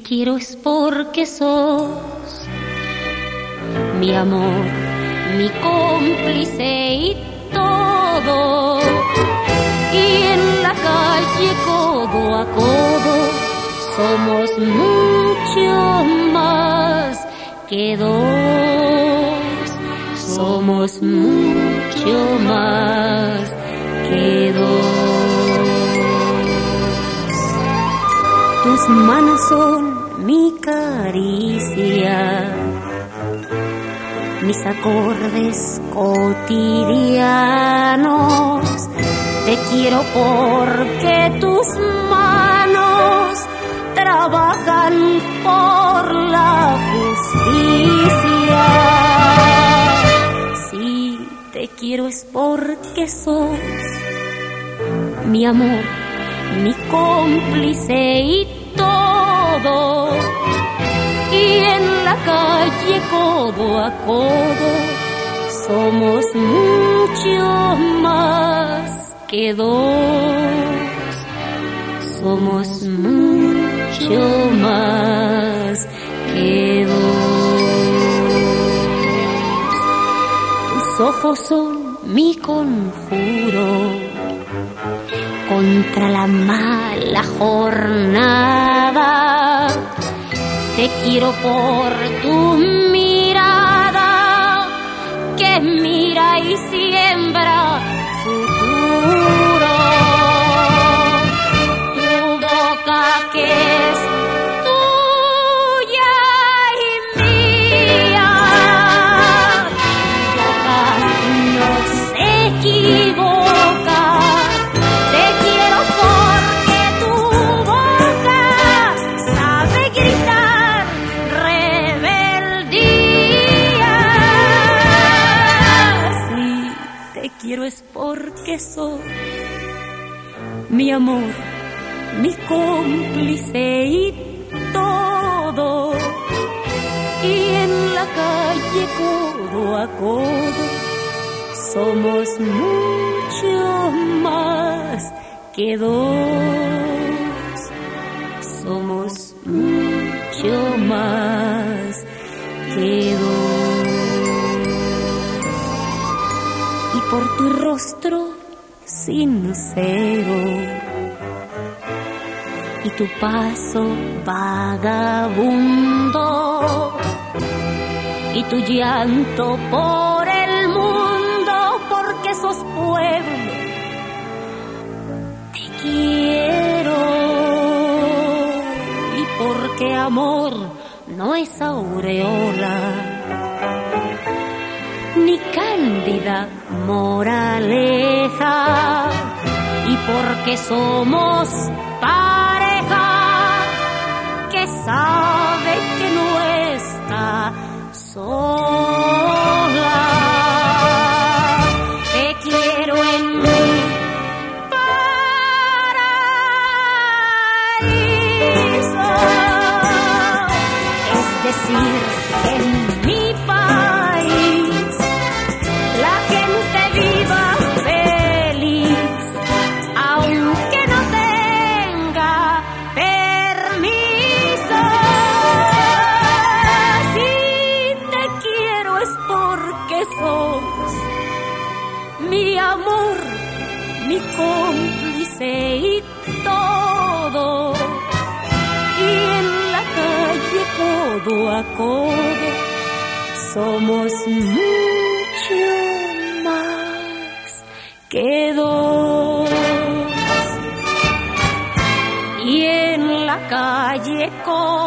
quiero es porque sos mi amor, mi cómplice y todo. Y en la calle codo a codo somos mucho más que dos. Somos mucho más que dos. Tus manos son mi caricia, mis acordes cotidianos. Te quiero porque tus manos trabajan por la justicia. Si te quiero es porque sos mi amor, mi cómplice y todo. Y en la calle codo a codo somos mucho más que dos. Somos mucho más que dos. Tus ojos son mi conjuro contra la mala jornada. Te quiero por tu mirada que mira y siembra futuro. Tu boca que es tuya y mía, tu boca no se equivoca. Te quiero porque tu boca sabe gritar rebeldía. Si te quiero es porque sos mi amor, mi cómplice y todo. Y en la calle codo a codo somos mucho más que dos. Somos mucho más que dos. Y por tu rostro sincero y tu paso vagabundo y tu llanto por el mundo, porque sos pueblo, te quiero. Y porque amor no es aureola ni cándida moraleja, y porque somos pareja que sabe que no está sola. Te quiero en mi paraíso, es decir, en mi país la gente viva feliz, aunque no tenga permiso. Si te quiero es porque sos mi amor, mi cómplice y todo. Y en la calle codo a codo somos mucho más que dos. Y en la calle codo